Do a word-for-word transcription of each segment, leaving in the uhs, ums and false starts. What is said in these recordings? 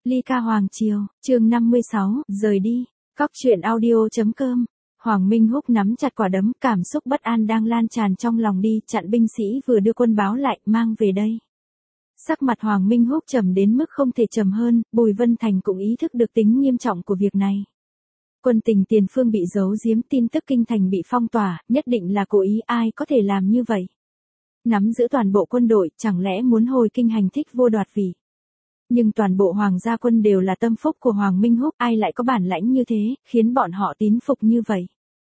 Ly ca Hoàng Triều, chương năm mươi sáu, rời đi. Cóc truyện audio.com. Hoàng Minh Húc nắm chặt quả đấm, cảm xúc bất an đang lan tràn trong lòng đi, chặn binh sĩ vừa đưa quân báo lại, mang về đây. Sắc mặt Hoàng Minh Húc trầm đến mức không thể trầm hơn, Bùi Vân Thành cũng ý thức được tính nghiêm trọng của việc này. Quân tình tiền phương bị giấu giếm, tin tức kinh thành bị phong tỏa, nhất định là cố ý, ai có thể làm như vậy. Nắm giữ toàn bộ quân đội, chẳng lẽ muốn hồi kinh hành thích vua đoạt vị. Nhưng toàn bộ hoàng gia quân đều là tâm phúc của Hoàng Minh Húc, ai lại có bản lãnh như thế, khiến bọn họ tín phục như vậy.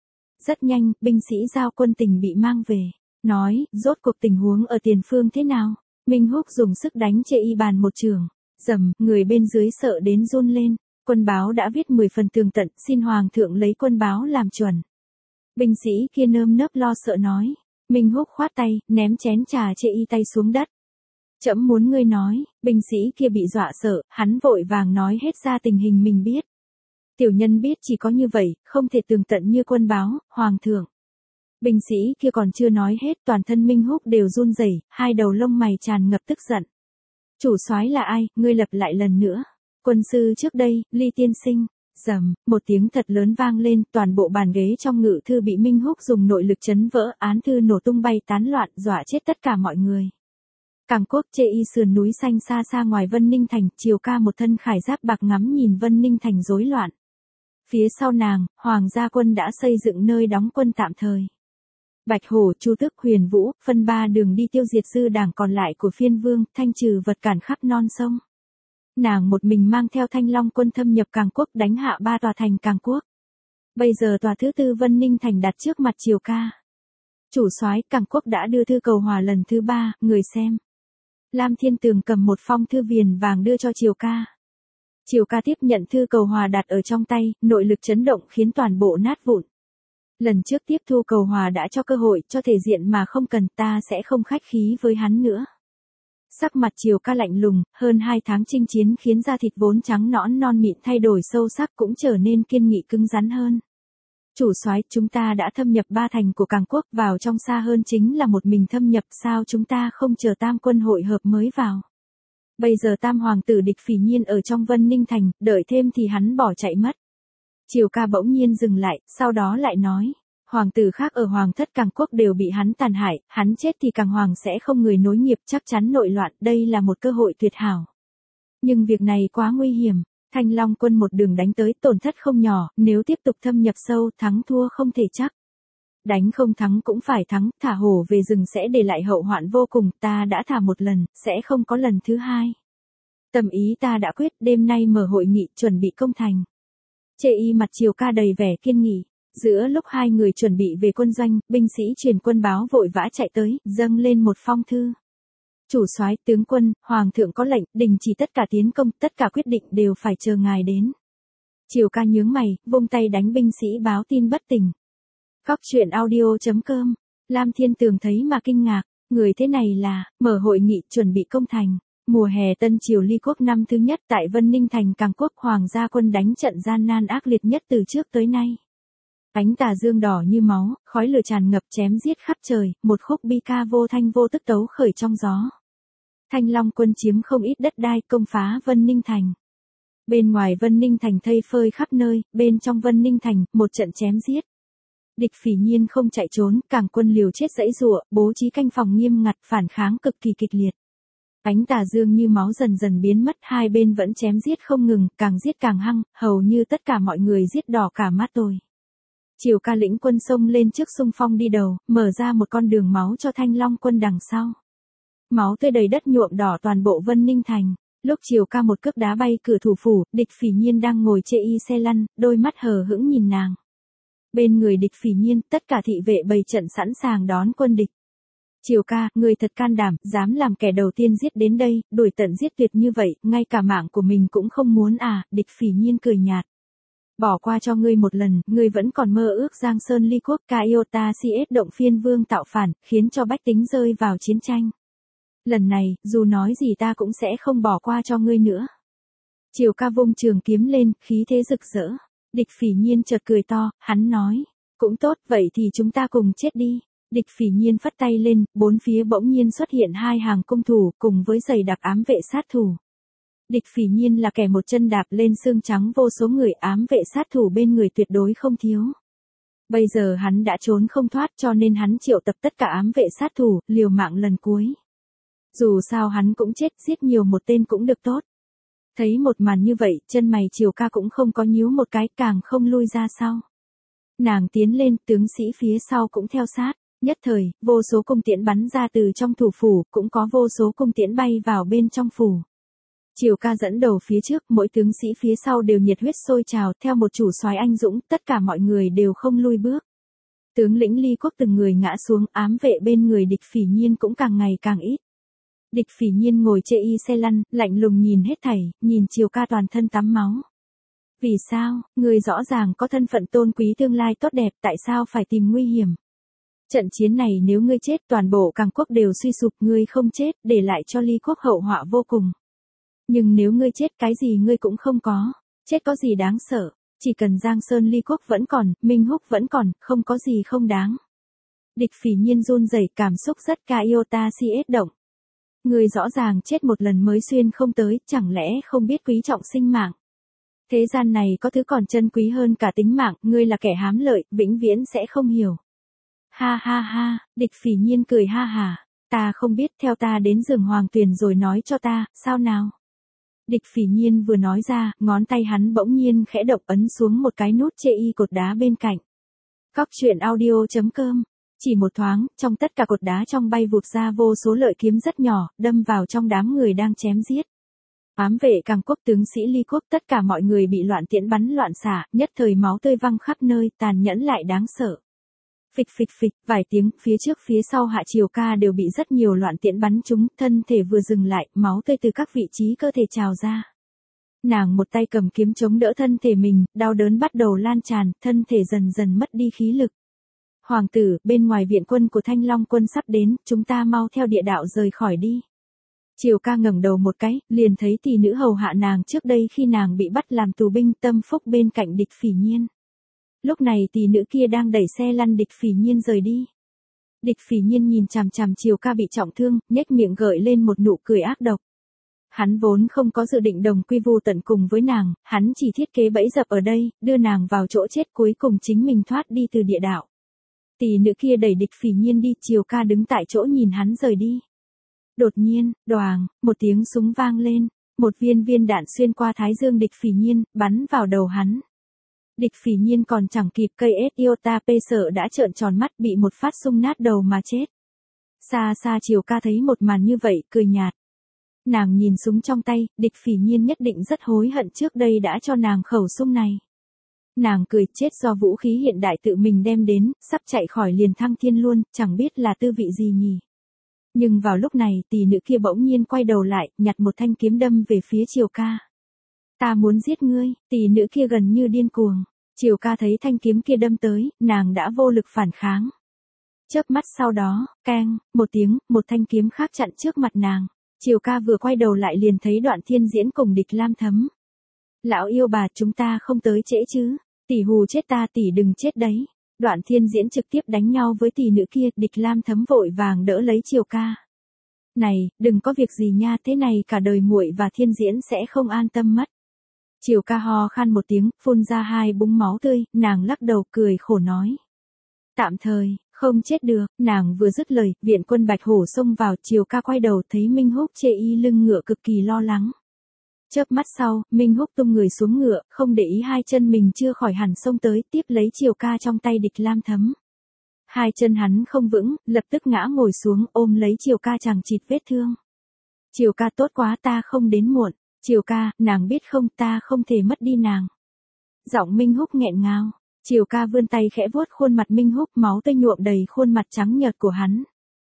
Rất nhanh, binh sĩ giao quân tình bị mang về. Nói, rốt cuộc tình huống ở tiền phương thế nào? Minh Húc dùng sức đánh chê y bàn một trường. Dầm, người bên dưới sợ đến run lên. Quân báo đã viết mười phần tường tận, xin Hoàng thượng lấy quân báo làm chuẩn. Binh sĩ kia nơm nớp lo sợ nói. Minh Húc khoát tay, ném chén trà chê y tay xuống đất. Trẫm muốn ngươi nói, binh sĩ kia bị dọa sợ, hắn vội vàng nói hết ra tình hình mình biết. Tiểu nhân biết chỉ có như vậy, không thể tường tận như quân báo, Hoàng thượng. Binh sĩ kia còn chưa nói hết, toàn thân Minh Húc đều run rẩy, hai đầu lông mày tràn ngập tức giận. Chủ soái là ai, ngươi lặp lại lần nữa. Quân sư trước đây, Ly tiên sinh. Rầm, một tiếng thật lớn vang lên, toàn bộ bàn ghế trong ngự thư bị Minh Húc dùng nội lực chấn vỡ, án thư nổ tung bay tán loạn, dọa chết tất cả mọi người. Càng Quốc chê y sườn núi xanh xa xa ngoài Vân Ninh Thành, Triều Ca một thân khải giáp bạc ngắm nhìn Vân Ninh Thành rối loạn. Phía sau nàng, Hoàng gia quân đã xây dựng nơi đóng quân tạm thời. Bạch Hổ, Chu Tước, Huyền Vũ, phân ba đường đi tiêu diệt dư đảng còn lại của phiên vương, thanh trừ vật cản khắp non sông. Nàng một mình mang theo Thanh Long quân thâm nhập Càng Quốc, đánh hạ ba tòa thành Càng Quốc. Bây giờ tòa thứ tư Vân Ninh Thành đặt trước mặt Triều Ca. Chủ soái, Càng Quốc đã đưa thư cầu hòa lần thứ ba, người xem. Lam Thiên Tường cầm một phong thư viền vàng đưa cho Triều Ca. Triều Ca tiếp nhận thư cầu hòa đặt ở trong tay, nội lực chấn động khiến toàn bộ nát vụn. Lần trước tiếp thu cầu hòa đã cho cơ hội, cho thể diện mà không cần, ta sẽ không khách khí với hắn nữa. Sắc mặt Triều Ca lạnh lùng, hơn hai tháng chinh chiến khiến da thịt vốn trắng nõn non mịn thay đổi sâu sắc cũng trở nên kiên nghị cứng rắn hơn. Chủ soái, chúng ta đã thâm nhập ba thành của Càng Quốc, vào trong xa hơn chính là một mình thâm nhập, sao chúng ta không chờ tam quân hội hợp mới vào. Bây giờ tam hoàng tử Địch Phỉ Nhiên ở trong Vân Ninh Thành, đợi thêm thì hắn bỏ chạy mất. Triều Ca bỗng nhiên dừng lại, sau đó lại nói, hoàng tử khác ở hoàng thất Càng Quốc đều bị hắn tàn hại, hắn chết thì Càng Hoàng sẽ không người nối nghiệp, chắc chắn nội loạn, đây là một cơ hội tuyệt hảo. Nhưng việc này quá nguy hiểm. Thanh Long quân một đường đánh tới, tổn thất không nhỏ, nếu tiếp tục thâm nhập sâu, thắng thua không thể chắc. Đánh không thắng cũng phải thắng, thả hổ về rừng sẽ để lại hậu hoạn vô cùng, ta đã thả một lần, sẽ không có lần thứ hai. Tâm ý ta đã quyết, đêm nay mở hội nghị, chuẩn bị công thành. Chê y mặt Triều Ca đầy vẻ kiên nghị. Giữa lúc hai người chuẩn bị về quân doanh, binh sĩ truyền quân báo vội vã chạy tới, dâng lên một phong thư. Chủ soái, tướng quân, Hoàng thượng có lệnh, đình chỉ tất cả tiến công, tất cả quyết định đều phải chờ ngài đến. Triều Ca nhướng mày, vung tay đánh binh sĩ báo tin bất tỉnh. Cóc truyện audio.com. Lam Thiên Tường thấy mà kinh ngạc, người thế này là, mở hội nghị chuẩn bị công thành. Mùa hè Tân Triều Ly Quốc năm thứ nhất tại Vân Ninh Thành Càng Quốc, Hoàng gia quân đánh trận gian nan ác liệt nhất từ trước tới nay. Ánh tà dương đỏ như máu, khói lửa tràn ngập chém giết khắp trời, một khúc bi ca vô thanh vô tức tấu khởi trong gió. Thanh Long quân chiếm không ít đất đai, công phá Vân Ninh Thành. Bên ngoài Vân Ninh Thành thây phơi khắp nơi, bên trong Vân Ninh Thành, một trận chém giết. Địch Phỉ Nhiên không chạy trốn, Càng quân liều chết giãy giụa, bố trí canh phòng nghiêm ngặt, phản kháng cực kỳ kịch liệt. Ánh tà dương như máu dần dần biến mất, hai bên vẫn chém giết không ngừng, càng giết càng hăng, hầu như tất cả mọi người giết đỏ cả mắt tôi. Triều Ca lĩnh quân xông lên trước xung phong đi đầu, mở ra một con đường máu cho Thanh Long quân đằng sau. Máu tươi đầy đất nhuộm đỏ toàn bộ Vân Ninh Thành. Lúc Triều Ca một cước đá bay cửa thủ phủ, Địch Phỉ Nhiên đang ngồi chê y xe lăn, đôi mắt hờ hững nhìn nàng. Bên người Địch Phỉ Nhiên, tất cả thị vệ bày trận sẵn sàng đón quân địch. Triều Ca, người thật can đảm, dám làm kẻ đầu tiên giết đến đây, đuổi tận giết tuyệt như vậy, ngay cả mạng của mình cũng không muốn à, Địch Phỉ Nhiên cười nhạt. Bỏ qua cho ngươi một lần, ngươi vẫn còn mơ ước Giang Sơn Ly Quốc, Kaiota xê ét động phiên vương tạo phản, khiến cho bách tính rơi vào chiến tranh. Lần này, dù nói gì ta cũng sẽ không bỏ qua cho ngươi nữa. Triều Ca vung trường kiếm lên, khí thế rực rỡ. Địch Phỉ Nhiên chợt cười to, hắn nói, cũng tốt, vậy thì chúng ta cùng chết đi. Địch Phỉ Nhiên phất tay lên, bốn phía bỗng nhiên xuất hiện hai hàng cung thủ, cùng với dày đặc ám vệ sát thủ. Địch Phỉ Nhiên là kẻ một chân đạp lên xương trắng vô số người, ám vệ sát thủ bên người tuyệt đối không thiếu. Bây giờ hắn đã trốn không thoát cho nên hắn triệu tập tất cả ám vệ sát thủ, liều mạng lần cuối. Dù sao hắn cũng chết, giết nhiều một tên cũng được tốt. Thấy một màn như vậy, chân mày Triều Ca cũng không có nhíu một cái, càng không lui ra sau. Nàng tiến lên, tướng sĩ phía sau cũng theo sát. Nhất thời, vô số cung tiễn bắn ra từ trong thủ phủ, cũng có vô số cung tiễn bay vào bên trong phủ. Triều Ca dẫn đầu phía trước, mỗi tướng sĩ phía sau đều nhiệt huyết sôi trào, theo một chủ soái anh dũng, tất cả mọi người đều không lui bước. Tướng lĩnh Ly Quốc từng người ngã xuống, ám vệ bên người Địch Phỉ Nhiên cũng càng ngày càng ít. Địch Phỉ Nhiên ngồi chê y xe lăn, lạnh lùng nhìn hết thảy, nhìn Triều Ca toàn thân tắm máu. Vì sao, người rõ ràng có thân phận tôn quý tương lai tốt đẹp, tại sao phải tìm nguy hiểm? Trận chiến này nếu ngươi chết toàn bộ Càng Quốc đều suy sụp, ngươi không chết, để lại cho Ly Quốc hậu họa vô cùng. Nhưng nếu ngươi chết cái gì ngươi cũng không có, chết có gì đáng sợ, chỉ cần Giang Sơn Ly Quốc vẫn còn, Minh Húc vẫn còn, không có gì không đáng. Địch Phỉ Nhiên run rẩy, cảm xúc rất ca iota si ết động. Ngươi rõ ràng chết một lần mới xuyên không tới, chẳng lẽ không biết quý trọng sinh mạng. Thế gian này có thứ còn chân quý hơn cả tính mạng, ngươi là kẻ hám lợi, vĩnh viễn sẽ không hiểu. Ha ha ha, Địch Phỉ Nhiên cười ha hả, ta không biết, theo ta đến giường Hoàng Tuyền rồi nói cho ta, sao nào? Địch Phỉ Nhiên vừa nói ra, ngón tay hắn bỗng nhiên khẽ động ấn xuống một cái nút chê y cột đá bên cạnh. Cóc truyện audio chấm com. Chỉ một thoáng, trong tất cả cột đá trong bay vụt ra vô số lợi kiếm rất nhỏ, đâm vào trong đám người đang chém giết. Ám vệ Càng Quốc, tướng sĩ Ly Quốc, tất cả mọi người bị loạn tiễn bắn loạn xạ, nhất thời máu tươi văng khắp nơi, tàn nhẫn lại đáng sợ. Phịch phịch phịch, vài tiếng, phía trước phía sau Hạ Triều Ca đều bị rất nhiều loạn tiễn bắn trúng, thân thể vừa dừng lại, máu tươi từ các vị trí cơ thể trào ra. Nàng một tay cầm kiếm chống đỡ thân thể mình, đau đớn bắt đầu lan tràn, thân thể dần dần mất đi khí lực. Hoàng tử, bên ngoài viện quân của Thanh Long quân sắp đến, chúng ta mau theo địa đạo rời khỏi đi. Triều Ca ngẩng đầu một cái, liền thấy tỷ nữ hầu hạ nàng trước đây khi nàng bị bắt làm tù binh, Tâm Phúc bên cạnh Địch Phỉ Nhiên. Lúc này tỷ nữ kia đang đẩy xe lăn Địch Phỉ Nhiên rời đi. Địch Phỉ Nhiên nhìn chằm chằm Triều Ca bị trọng thương, nhếch miệng gợi lên một nụ cười ác độc. Hắn vốn không có dự định đồng quy vu tận cùng với nàng, hắn chỉ thiết kế bẫy dập ở đây, đưa nàng vào chỗ chết, cuối cùng chính mình thoát đi từ địa đạo. Tỷ nữ kia đẩy Địch Phỉ Nhiên đi, Triều Ca đứng tại chỗ nhìn hắn rời đi. Đột nhiên, đoàng, một tiếng súng vang lên, một viên viên đạn xuyên qua thái dương Địch Phỉ Nhiên, bắn vào đầu hắn. Địch Phỉ Nhiên còn chẳng kịp cây ết iota p sợ đã trợn tròn mắt, bị một phát xung nát đầu mà chết. Xa xa Triều Ca thấy một màn như vậy, cười nhạt. Nàng nhìn súng trong tay, Địch Phỉ Nhiên nhất định rất hối hận trước đây đã cho nàng khẩu súng này. Nàng cười, chết do vũ khí hiện đại tự mình đem đến, sắp chạy khỏi liền thăng thiên luôn, chẳng biết là tư vị gì nhỉ. Nhưng vào lúc này, tỷ nữ kia bỗng nhiên quay đầu lại, nhặt một thanh kiếm đâm về phía Triều Ca. Ta muốn giết ngươi, tỷ nữ kia gần như điên cuồng. Triều Ca thấy thanh kiếm kia đâm tới, nàng đã vô lực phản kháng. Chớp mắt sau đó, keng, một tiếng, một thanh kiếm khác chặn trước mặt nàng. Triều Ca vừa quay đầu lại liền thấy Đoạn Thiên Diễn cùng Địch Lam Thấm. Lão yêu bà, chúng ta không tới trễ chứ, tỷ hù chết ta, tỷ đừng chết đấy. Đoạn Thiên Diễn trực tiếp đánh nhau với tỷ nữ kia, Địch Lam Thấm vội vàng đỡ lấy Triều Ca. Này, đừng có việc gì nha, thế này cả đời muội và Thiên Diễn sẽ không an tâm mất. Triều Ca ho khan một tiếng, phun ra hai búng máu tươi, nàng lắc đầu cười khổ nói. Tạm thời, không chết được, nàng vừa dứt lời, viện quân Bạch Hổ xông vào, Triều Ca quay đầu thấy Minh Húc chê y lưng ngựa cực kỳ lo lắng. Chớp mắt sau, Minh Húc tung người xuống ngựa, không để ý hai chân mình chưa khỏi hẳn xông tới, tiếp lấy Triều Ca trong tay Địch Lam Thấm. Hai chân hắn không vững, lập tức ngã ngồi xuống, ôm lấy Triều Ca chằng chịt vết thương. Triều Ca tốt quá, ta không đến muộn. Triều Ca, nàng biết không, ta không thể mất đi nàng. Giọng Minh Húc nghẹn ngào. Triều Ca vươn tay khẽ vuốt khuôn mặt Minh Húc, máu tươi nhuộm đầy khuôn mặt trắng nhợt của hắn.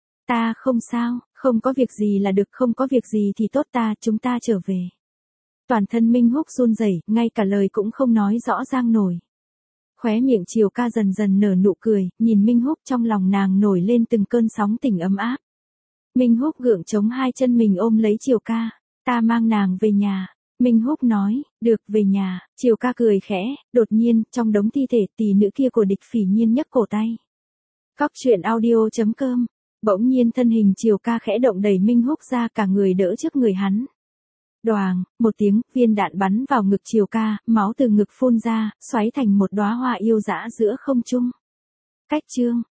Ta không sao, không có việc gì là được, không có việc gì thì tốt, ta, chúng ta trở về. Toàn thân Minh Húc run rẩy, ngay cả lời cũng không nói rõ ràng nổi. Khóe miệng Triều Ca dần dần nở nụ cười, nhìn Minh Húc, trong lòng nàng nổi lên từng cơn sóng tình ấm áp. Minh Húc gượng chống hai chân mình ôm lấy Triều Ca. Ta mang nàng về nhà. Minh Húc nói, được, về nhà. Triều Ca cười khẽ, đột nhiên, trong đống thi thể, tỷ nữ kia của Địch Phỉ Nhiên nhấc cổ tay. Cóc truyện audio chấm com. Bỗng nhiên thân hình Triều Ca khẽ động đẩy Minh Húc ra, cả người đỡ trước người hắn. Đoàng, một tiếng, viên đạn bắn vào ngực Triều ca, máu từ ngực phun ra, xoáy thành một đóa hoa yêu dã giữa không trung. Cách chương